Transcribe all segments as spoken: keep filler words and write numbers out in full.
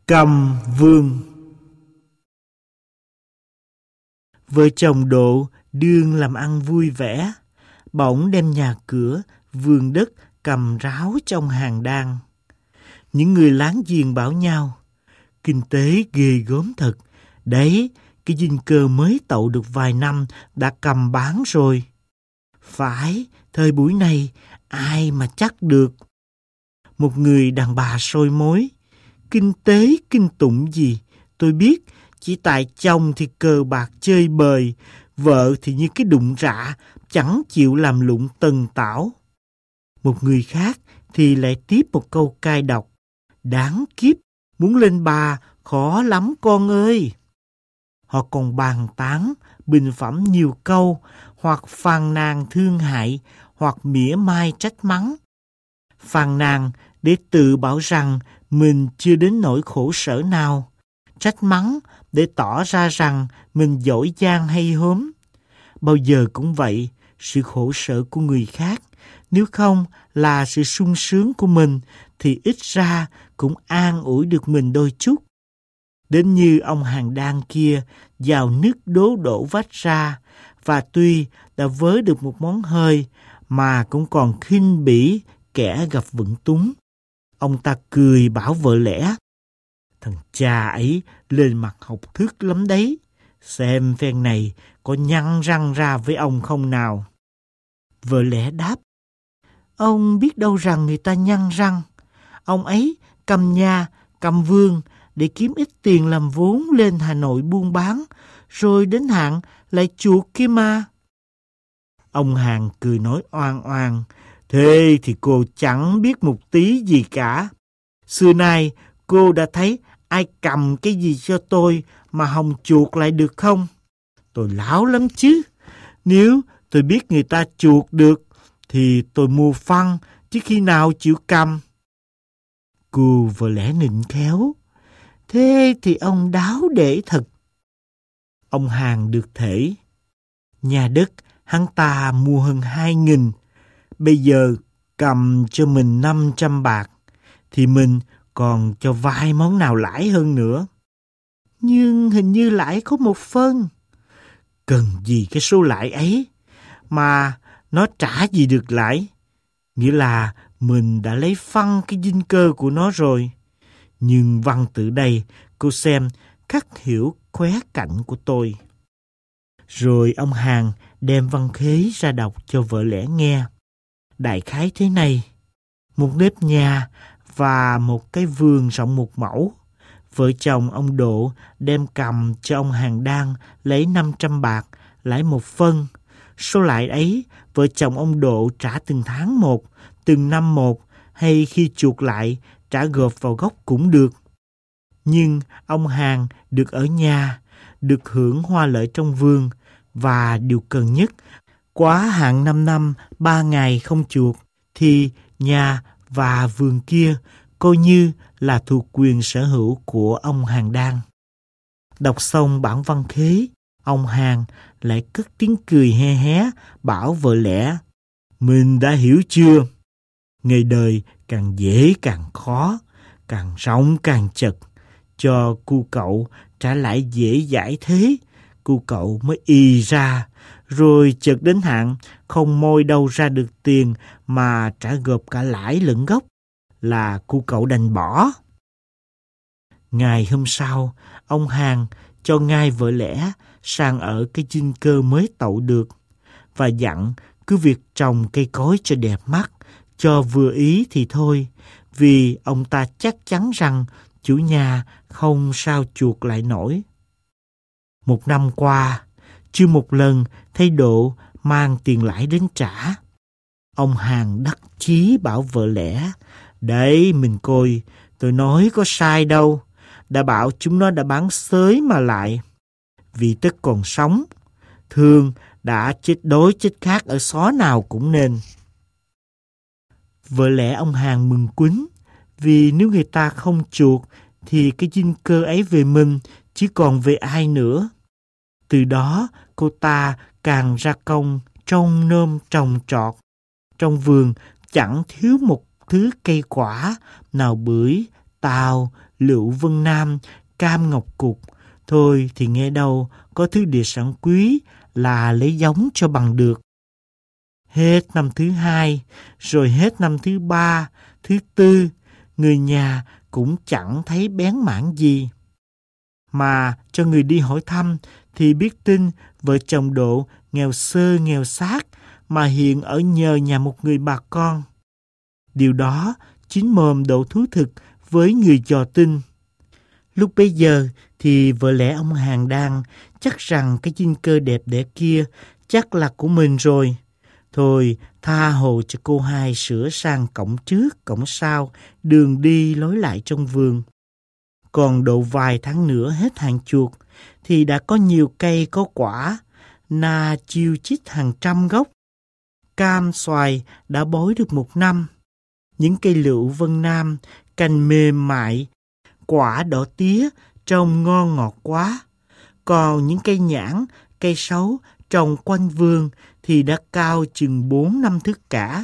Cầm Vương. Vợ chồng Độ đương làm ăn vui vẻ, bỗng đem nhà cửa, vườn đất cầm ráo trong hàng đan. Những người láng giềng bảo nhau, kinh tế ghê gớm thật, đấy, cái dinh cơ mới tậu được vài năm đã cầm bán rồi. Phải, thời buổi này, ai mà chắc được. Một người đàn bà sôi mối, kinh tế kinh tụng gì, tôi biết, chỉ tại chồng thì cờ bạc chơi bời, vợ thì như cái đụng rạ, chẳng chịu làm lụng tần tảo. Một người khác thì lại tiếp một câu cay độc, đáng kiếp, muốn lên bà khó lắm con ơi. Họ còn bàn tán, bình phẩm nhiều câu, hoặc phàn nàn thương hại, hoặc mỉa mai trách mắng. Phàn nàn để tự bảo rằng mình chưa đến nỗi khổ sở nào, trách mắng để tỏ ra rằng mình giỏi giang hay hốm. Bao giờ cũng vậy, sự khổ sở của người khác, nếu không là sự sung sướng của mình, thì ít ra cũng an ủi được mình đôi chút. Đến như ông hàng đan kia, vào nước đố đổ vách ra, và tuy đã vớ được một món hơi, mà cũng còn khinh bỉ kẻ gặp vận túng. Ông ta cười bảo vợ lẽ, thằng cha ấy lên mặt học thức lắm đấy, xem phen này có nhăn răng ra với ông không nào. Vợ lẽ đáp, ông biết đâu rằng người ta nhăn răng, ông ấy cầm nhà, cầm vườn để kiếm ít tiền làm vốn lên Hà Nội buôn bán, rồi đến hạn lại chuộc kia mà. Ông hàng cười nói oan oan, thế thì cô chẳng biết một tí gì cả. Xưa nay cô đã thấy ai cầm cái gì cho tôi mà không chuộc lại được không? Tôi láo lắm chứ. Nếu tôi biết người ta chuộc được thì tôi mua phăng, chứ khi nào chịu cầm. Cô vợ lẽ nịnh khéo, thế thì ông đáo để thật. Ông hàng được thể. Nhà đất hắn ta mua hơn hai nghìn, bây giờ cầm cho mình năm trăm bạc, thì mình còn cho vài món nào lãi hơn nữa. Nhưng hình như lãi có một phân. Cần gì cái số lãi ấy, mà nó trả gì được lãi. Nghĩa là mình đã lấy phăng cái dinh cơ của nó rồi. Nhưng văn tự đây, cô xem, khắc hiểu khóe cạnh của tôi. Rồi ông hàng đem văn khế ra đọc cho vợ lẽ nghe. Đại khái thế này, một nếp nhà và một cái vườn rộng một mẫu. Vợ chồng ông Độ đem cầm cho ông hàng đan lấy năm trăm bạc, lãi một phân. Số lãi ấy, vợ chồng ông Độ trả từng tháng một, từng năm một, hay khi chuộc lại, trả gộp vào gốc cũng được. Nhưng ông hàng được ở nhà, được hưởng hoa lợi trong vườn, và điều cần nhất, quá hạn năm năm, ba ngày không chuộc, thì nhà và vườn kia coi như là thuộc quyền sở hữu của ông hàng đan. Đọc xong bản văn khế, ông hàng lại cất tiếng cười he hé, bảo vợ lẽ, mình đã hiểu chưa? Ngày đời càng dễ càng khó, càng rộng càng chật, cho cu cậu trả lại dễ dãi thế, cu cậu mới ì ra, rồi chợt đến hạn không môi đâu ra được tiền mà trả gộp cả lãi lẫn gốc, là cu cậu đành bỏ. Ngày hôm sau, ông hàng cho ngay vợ lẽ sang ở cái dinh cơ mới tậu được, và dặn cứ việc trồng cây cối cho đẹp mắt, cho vừa ý thì thôi, vì ông ta chắc chắn rằng chủ nhà không sao chuộc lại nổi. Một năm qua, chưa một lần thấy Độ mang tiền lãi đến trả. Ông hàng đắc chí bảo vợ lẽ, đấy mình coi, tôi nói có sai đâu, đã bảo chúng nó đã bán xới mà lại. Vì tất còn sống, thường đã chết đói chết khát ở xó nào cũng nên. Vợ lẽ ông hàng mừng quýnh, vì nếu người ta không chuộc thì cái dinh cơ ấy về mình, chứ còn về ai nữa. Từ đó cô ta càng ra công trông nom trồng trọt. Trong vườn chẳng thiếu một thứ cây quả, nào bưởi, Tào, Lựu Vân Nam, Cam Ngọc Cục. Thôi thì nghe đâu có thứ địa sản quý là lấy giống cho bằng được. Hết năm thứ hai, rồi hết năm thứ ba, thứ tư, người nhà cũng chẳng thấy bén mảng gì. Mà cho người đi hỏi thăm thì biết tin vợ chồng Độ nghèo sơ nghèo xác mà hiện ở nhờ nhà một người bà con. Điều đó chính mồm Độ thú thực với người dò tin. Lúc bấy giờ thì vợ lẽ ông Hàng Đan chắc rằng cái dinh cơ đẹp đẽ kia chắc là của mình rồi. Thôi tha hồ cho cô hai sửa sang cổng trước, cổng sau, đường đi lối lại trong vườn. Còn độ vài tháng nữa hết hạn chuột thì đã có nhiều cây có quả, na chiêu chít hàng trăm gốc. Cam xoài đã bói được một năm. Những cây lựu Vân Nam, cành mềm mại, quả đỏ tía, trông ngon ngọt quá. Còn những cây nhãn, cây sấu trồng quanh vườn thì đã cao chừng bốn năm thước cả.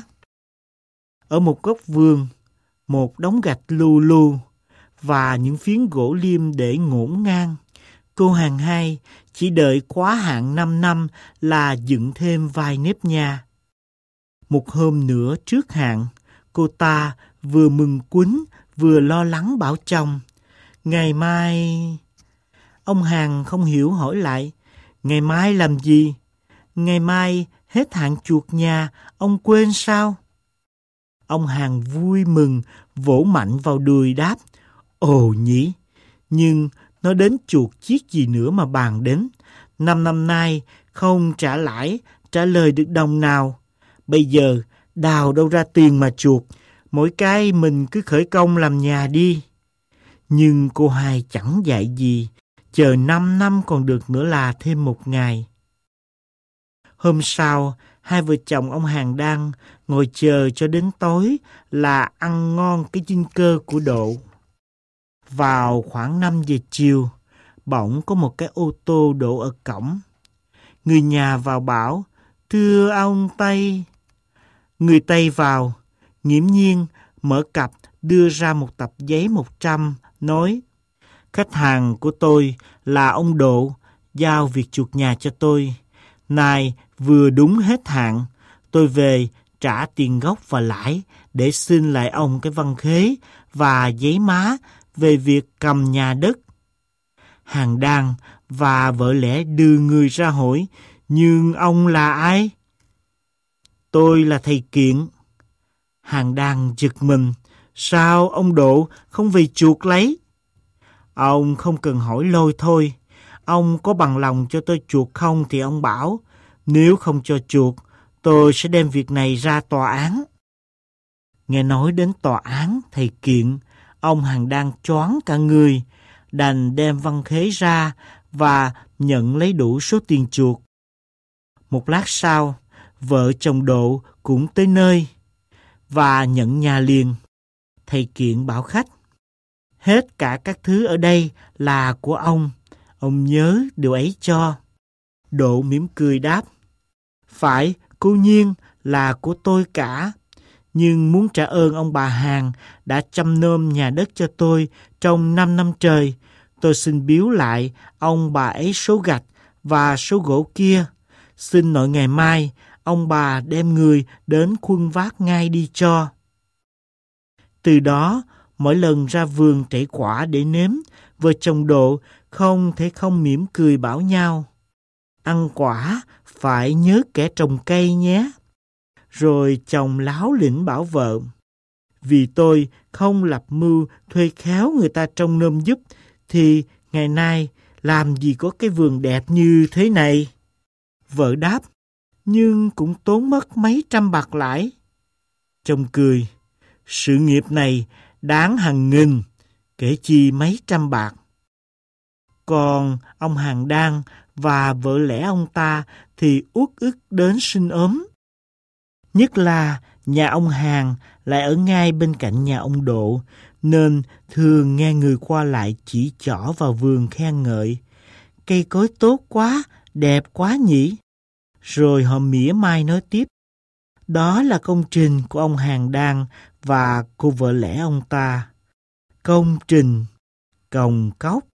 Ở một góc vườn, một đống gạch lu lu và những phiến gỗ liêm để ngổn ngang. Cô hàng hai chỉ đợi quá hạn năm năm là dựng thêm vài nếp nhà. Một hôm nữa trước hạn, cô ta vừa mừng quýnh vừa lo lắng bảo chồng: ngày mai... Ông Hàng không hiểu hỏi lại: ngày mai làm gì? Ngày mai hết hạn chuột nhà, ông quên sao? Ông Hàng vui mừng, vỗ mạnh vào đùi đáp: ồ nhỉ, nhưng nó đến chuột chiếc gì nữa mà bàn đến. Năm năm nay không trả lãi, trả lời được đồng nào. Bây giờ đào đâu ra tiền mà chuột, mỗi cái mình cứ khởi công làm nhà đi. Nhưng cô hai chẳng dạy gì, chờ năm năm còn được nữa là thêm một ngày. Hôm sau, hai vợ chồng ông Hàng Đan ngồi chờ cho đến tối là ăn ngon cái dinh cơ của Độ. Vào khoảng năm giờ chiều, bỗng có một cái ô tô đỗ ở cổng. Người nhà vào bảo: thưa ông Tây. Người Tây vào, nghiễm nhiên mở cặp đưa ra một tập giấy một trăm, nói: khách hàng của tôi là ông Độ, giao việc chuột nhà cho tôi. Nay vừa đúng hết hạn, tôi về trả tiền gốc và lãi để xin lại ông cái văn khế và giấy má về việc cầm nhà đất. Hàng Đan và vợ lẽ đưa người ra hỏi: nhưng ông là ai? Tôi là thầy Kiện. Hàng Đan giật mình: sao ông Độ không về chuột lấy? Ông không cần hỏi lôi thôi. Ông có bằng lòng cho tôi chuột không thì ông bảo. Nếu không cho chuột, tôi sẽ đem việc này ra tòa án. Nghe nói đến tòa án thầy Kiện, ông Hàng Đan choáng cả người, đành đem văn khế ra và nhận lấy đủ số tiền chuột. Một lát sau, vợ chồng Độ cũng tới nơi và nhận nhà liền. Thầy Kiện bảo khách: hết cả các thứ ở đây là của ông, ông nhớ điều ấy cho. Độ mỉm cười đáp: phải, cô nhiên là của tôi cả. Nhưng muốn trả ơn ông bà Hàng đã chăm nom nhà đất cho tôi trong năm năm trời, tôi xin biếu lại ông bà ấy số gạch và số gỗ kia. Xin nội ngày mai ông bà đem người đến khuân vác ngay đi cho. Từ đó, mỗi lần ra vườn trảy quả để nếm, vợ chồng Độ không thể không mỉm cười bảo nhau: ăn quả phải nhớ kẻ trồng cây nhé. Rồi chồng láo lĩnh bảo vợ: vì tôi không lập mưu thuê khéo người ta trông nom giúp, thì ngày nay làm gì có cái vườn đẹp như thế này. Vợ đáp: nhưng cũng tốn mất mấy trăm bạc lãi. Chồng cười: sự nghiệp này đáng hàng nghìn, kể chi mấy trăm bạc. Còn ông Hàng Đan và vợ lẽ ông ta thì uất ức đến sinh ốm. Nhất là nhà ông Hàng lại ở ngay bên cạnh nhà ông Độ, nên thường nghe người qua lại chỉ trỏ vào vườn khen ngợi: cây cối tốt quá, đẹp quá nhỉ. Rồi họ mỉa mai nói tiếp: đó là công trình của ông Hàng Đan và cô vợ lẽ ông ta. công trình, cồng cốc.